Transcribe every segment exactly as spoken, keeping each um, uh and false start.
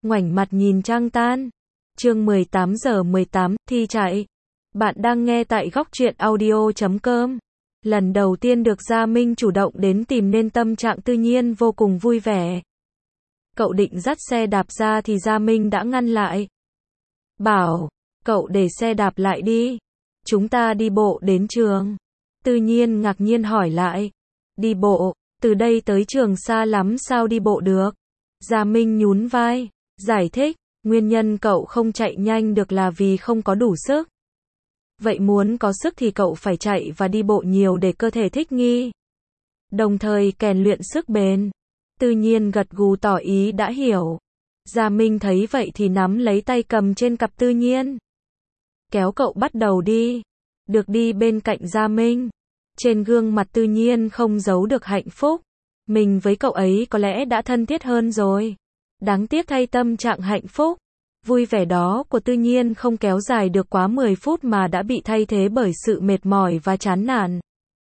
ngoảnh mặt nhìn trăng tan. Chương mười tám giờ mười tám, thi chạy. Bạn đang nghe tại góc truyện audio chấm com. Lần đầu tiên được Gia Minh chủ động đến tìm nên tâm trạng Tư Nhiên vô cùng vui vẻ. Cậu định dắt xe đạp ra thì Gia Minh đã ngăn lại. Bảo, cậu để xe đạp lại đi. Chúng ta đi bộ đến trường. Tư Nhiên ngạc nhiên hỏi lại. Đi bộ, từ đây tới trường xa lắm sao đi bộ được? Gia Minh nhún vai, giải thích, nguyên nhân cậu không chạy nhanh được là vì không có đủ sức. Vậy muốn có sức thì cậu phải chạy và đi bộ nhiều để cơ thể thích nghi. Đồng thời rèn luyện sức bền. Tư Nhiên gật gù tỏ ý đã hiểu. Gia Minh thấy vậy thì nắm lấy tay cầm trên cặp Tư Nhiên. Kéo cậu bắt đầu đi. Được đi bên cạnh Gia Minh. Trên gương mặt Tư Nhiên không giấu được hạnh phúc. Mình với cậu ấy có lẽ đã thân thiết hơn rồi. Đáng tiếc thay tâm trạng hạnh phúc. Vui vẻ đó của Tư Nhiên không kéo dài được quá mười phút mà đã bị thay thế bởi sự mệt mỏi và chán nản.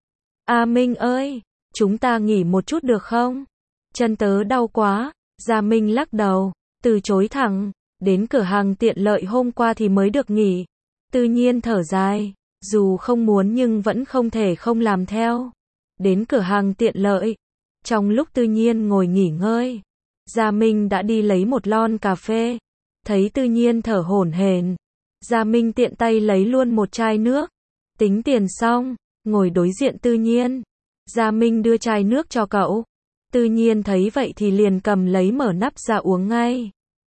A Minh ơi, chúng ta nghỉ một chút được không? Chân tớ đau quá. Gia Minh lắc đầu, từ chối thẳng. Đến cửa hàng tiện lợi hôm qua thì mới được nghỉ. Tư Nhiên thở dài, dù không muốn nhưng vẫn không thể không làm theo. Đến cửa hàng tiện lợi. Trong lúc Tư Nhiên ngồi nghỉ ngơi, Gia Minh đã đi lấy một lon cà phê. Thấy Tư Nhiên thở hổn hển, Gia Minh tiện tay lấy luôn một chai nước. Tính tiền xong, ngồi đối diện Tư Nhiên. Gia Minh đưa chai nước cho cậu. Tư Nhiên thấy vậy thì liền cầm lấy mở nắp ra uống ngay.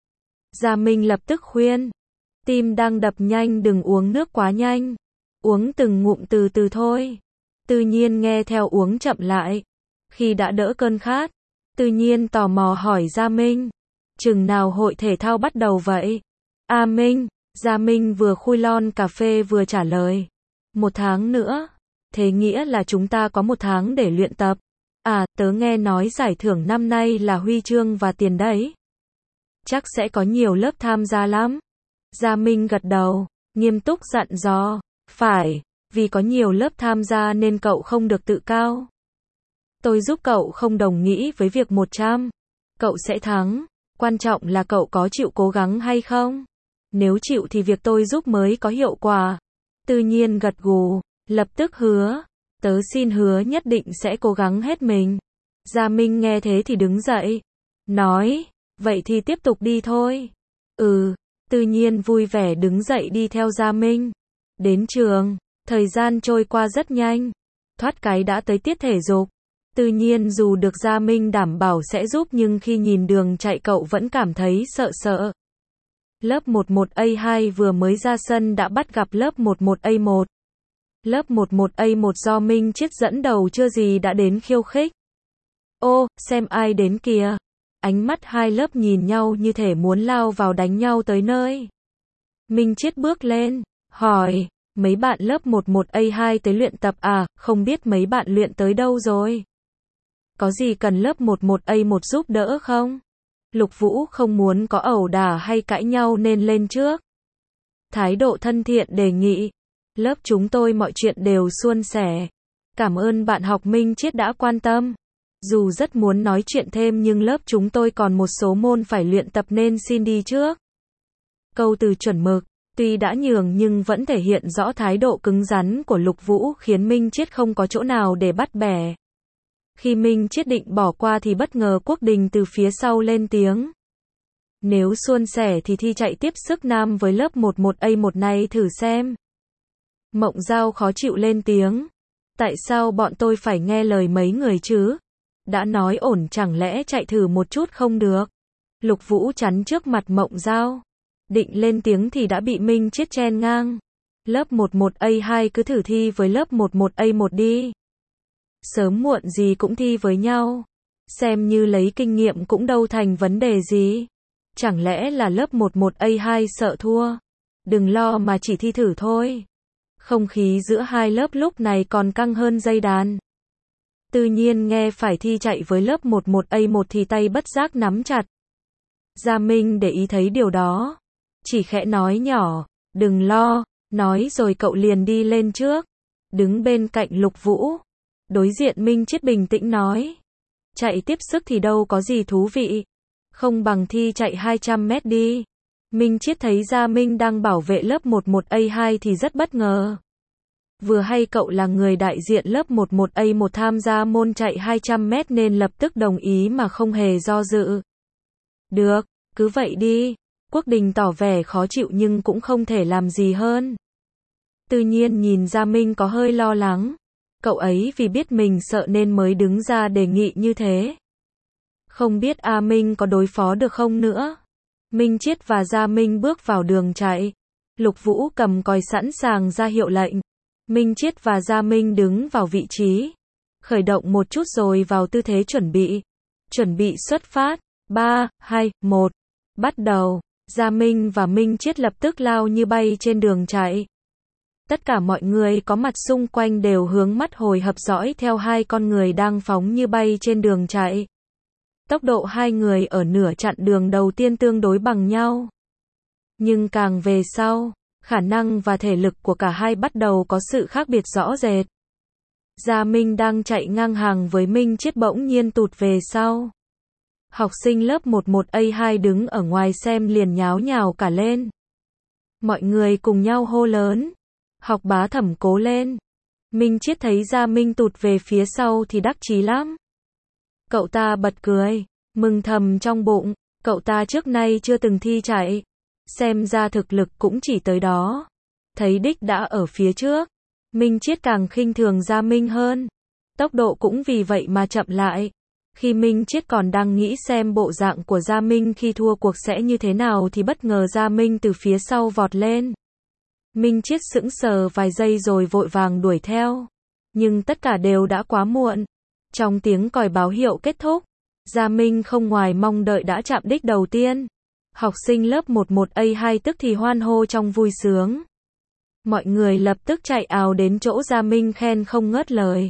Gia Minh lập tức khuyên, tim đang đập nhanh đừng uống nước quá nhanh. Uống từng ngụm từ từ thôi. Tư Nhiên nghe theo uống chậm lại. Khi đã đỡ cơn khát, Tư Nhiên tò mò hỏi Gia Minh. Chừng nào hội thể thao bắt đầu vậy? A Minh, Gia Minh vừa khui lon cà phê vừa trả lời. Một tháng nữa. Thế nghĩa là chúng ta có một tháng để luyện tập. À, tớ nghe nói giải thưởng năm nay là huy chương và tiền đấy. Chắc sẽ có nhiều lớp tham gia lắm. Gia Minh gật đầu, nghiêm túc dặn dò. Phải, vì có nhiều lớp tham gia nên cậu không được tự cao. Tôi giúp cậu không đồng nghĩa với việc một trăm. Cậu sẽ thắng. Quan trọng là cậu có chịu cố gắng hay không? Nếu chịu thì việc tôi giúp mới có hiệu quả. Tư Nhiên gật gù, lập tức hứa. Tớ xin hứa nhất định sẽ cố gắng hết mình. Gia Minh nghe thế thì đứng dậy. Nói, vậy thì tiếp tục đi thôi. Ừ, Tư Nhiên vui vẻ đứng dậy đi theo Gia Minh. Đến trường, thời gian trôi qua rất nhanh. Thoát cái đã tới tiết thể dục. Tư Nhiên dù được Gia Minh đảm bảo sẽ giúp nhưng khi nhìn đường chạy cậu vẫn cảm thấy sợ sợ. Lớp mười một A hai vừa mới ra sân đã bắt gặp lớp mười một A một. Lớp mười một A một do Minh Chiết dẫn đầu chưa gì đã đến khiêu khích. Ô, xem ai đến kìa. Ánh mắt hai lớp nhìn nhau như thể muốn lao vào đánh nhau tới nơi. Minh Chiết bước lên, hỏi, mấy bạn lớp mười một A hai tới luyện tập à, không biết mấy bạn luyện tới đâu rồi? Có gì cần lớp mười một A một giúp đỡ không? Lục Vũ không muốn có ẩu đả hay cãi nhau nên lên trước. Thái độ thân thiện đề nghị. Lớp chúng tôi mọi chuyện đều suôn sẻ. Cảm ơn bạn học Minh Chiết đã quan tâm. Dù rất muốn nói chuyện thêm nhưng lớp chúng tôi còn một số môn phải luyện tập nên xin đi trước. Câu từ chuẩn mực, tuy đã nhường nhưng vẫn thể hiện rõ thái độ cứng rắn của Lục Vũ khiến Minh Chiết không có chỗ nào để bắt bẻ. Khi Minh Chiết định bỏ qua thì bất ngờ Quốc Đình từ phía sau lên tiếng. Nếu suôn sẻ thì thi chạy tiếp sức nam với lớp mười một A một này thử xem. Mộng Giao khó chịu lên tiếng. Tại sao bọn tôi phải nghe lời mấy người chứ? Đã nói ổn chẳng lẽ chạy thử một chút không được? Lục Vũ chắn trước mặt Mộng Giao. Định lên tiếng thì đã bị Minh Chiết chen ngang. Lớp mười một A hai cứ thử thi với lớp mười một A một đi. Sớm muộn gì cũng thi với nhau. Xem như lấy kinh nghiệm cũng đâu thành vấn đề gì. Chẳng lẽ là lớp mười một A hai sợ thua? Đừng lo mà chỉ thi thử thôi. Không khí giữa hai lớp lúc này còn căng hơn dây đàn. Tư Nhiên nghe phải thi chạy với lớp mười một A một thì tay bất giác nắm chặt. Gia Minh để ý thấy điều đó. Chỉ khẽ nói nhỏ, đừng lo, nói rồi cậu liền đi lên trước. Đứng bên cạnh Lục Vũ. Đối diện Minh Chiết bình tĩnh nói. Chạy tiếp sức thì đâu có gì thú vị. Không bằng thi chạy hai trăm mét đi. Minh Chiết thấy Gia Minh đang bảo vệ lớp mười một A hai thì rất bất ngờ. Vừa hay cậu là người đại diện lớp mười một A một tham gia môn chạy hai trăm mét nên lập tức đồng ý mà không hề do dự. Được, cứ vậy đi. Quốc Đình tỏ vẻ khó chịu nhưng cũng không thể làm gì hơn. Tự nhiên nhìn Gia Minh có hơi lo lắng. Cậu ấy vì biết mình sợ nên mới đứng ra đề nghị như thế. Không biết A Minh có đối phó được không nữa. Minh Chiết và Gia Minh bước vào đường chạy. Lục Vũ cầm còi sẵn sàng ra hiệu lệnh. Minh Chiết và Gia Minh đứng vào vị trí. Khởi động một chút rồi vào tư thế chuẩn bị. Chuẩn bị xuất phát. ba, hai, một. Bắt đầu. Gia Minh và Minh Chiết lập tức lao như bay trên đường chạy. Tất cả mọi người có mặt xung quanh đều hướng mắt hồi hộp dõi theo hai con người đang phóng như bay trên đường chạy. Tốc độ hai người ở nửa chặng đường đầu tiên tương đối bằng nhau. Nhưng càng về sau, khả năng và thể lực của cả hai bắt đầu có sự khác biệt rõ rệt. Gia Minh đang chạy ngang hàng với Minh Chiết bỗng nhiên tụt về sau. Học sinh lớp mười một A hai đứng ở ngoài xem liền nháo nhào cả lên. Mọi người cùng nhau hô lớn. Học Bá Thẩm cố lên. Minh Chiết thấy Gia Minh tụt về phía sau thì đắc chí lắm. Cậu ta bật cười, mừng thầm trong bụng, cậu ta trước nay chưa từng thi chạy. Xem ra thực lực cũng chỉ tới đó. Thấy đích đã ở phía trước. Minh Chiết càng khinh thường Gia Minh hơn. Tốc độ cũng vì vậy mà chậm lại. Khi Minh Chiết còn đang nghĩ xem bộ dạng của Gia Minh khi thua cuộc sẽ như thế nào thì bất ngờ Gia Minh từ phía sau vọt lên. Minh Chiết sững sờ vài giây rồi vội vàng đuổi theo. Nhưng tất cả đều đã quá muộn. Trong tiếng còi báo hiệu kết thúc, Gia Minh không ngoài mong đợi đã chạm đích đầu tiên. Học sinh lớp mười một A hai tức thì hoan hô trong vui sướng. Mọi người lập tức chạy ào đến chỗ Gia Minh khen không ngớt lời.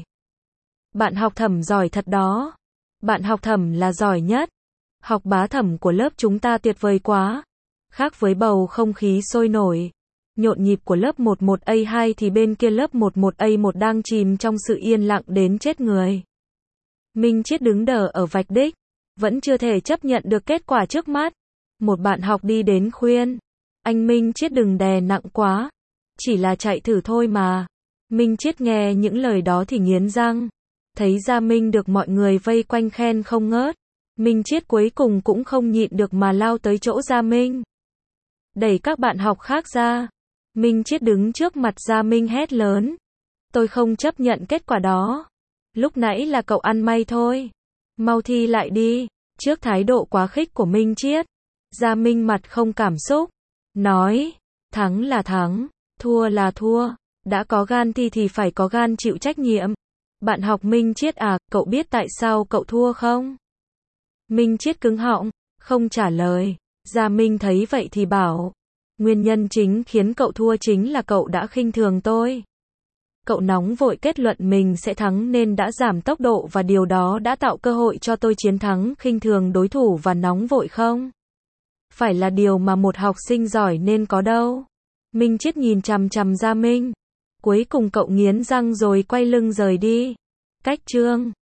Bạn học Thẩm giỏi thật đó. Bạn học Thẩm là giỏi nhất. Học Bá Thẩm của lớp chúng ta tuyệt vời quá. Khác với bầu không khí sôi nổi, nhộn nhịp của lớp mười một A hai thì bên kia lớp mười một A một đang chìm trong sự yên lặng đến chết người. Minh Chiết đứng đờ ở vạch đích, vẫn chưa thể chấp nhận được kết quả trước mắt. Một bạn học đi đến khuyên, anh Minh Chiết đừng đè nặng quá, chỉ là chạy thử thôi mà. Minh Chiết nghe những lời đó thì nghiến răng, thấy Gia Minh được mọi người vây quanh khen không ngớt. Minh Chiết cuối cùng cũng không nhịn được mà lao tới chỗ Gia Minh. Đẩy các bạn học khác ra. Minh Chiết đứng trước mặt Gia Minh hét lớn. Tôi không chấp nhận kết quả đó. Lúc nãy là cậu ăn may thôi. Mau thi lại đi. Trước thái độ quá khích của Minh Chiết, Gia Minh mặt không cảm xúc. Nói, thắng là thắng, thua là thua. Đã có gan thi thì phải có gan chịu trách nhiệm. Bạn học Minh Chiết à, cậu biết tại sao cậu thua không? Minh Chiết cứng họng, không trả lời. Gia Minh thấy vậy thì bảo. Nguyên nhân chính khiến cậu thua chính là cậu đã khinh thường tôi. Cậu nóng vội kết luận mình sẽ thắng nên đã giảm tốc độ và điều đó đã tạo cơ hội cho tôi chiến thắng khinh thường đối thủ và nóng vội không? Phải là điều mà một học sinh giỏi nên có đâu. Minh Chiết nhìn chằm chằm Gia Minh. Cuối cùng cậu nghiến răng rồi quay lưng rời đi. Cách chương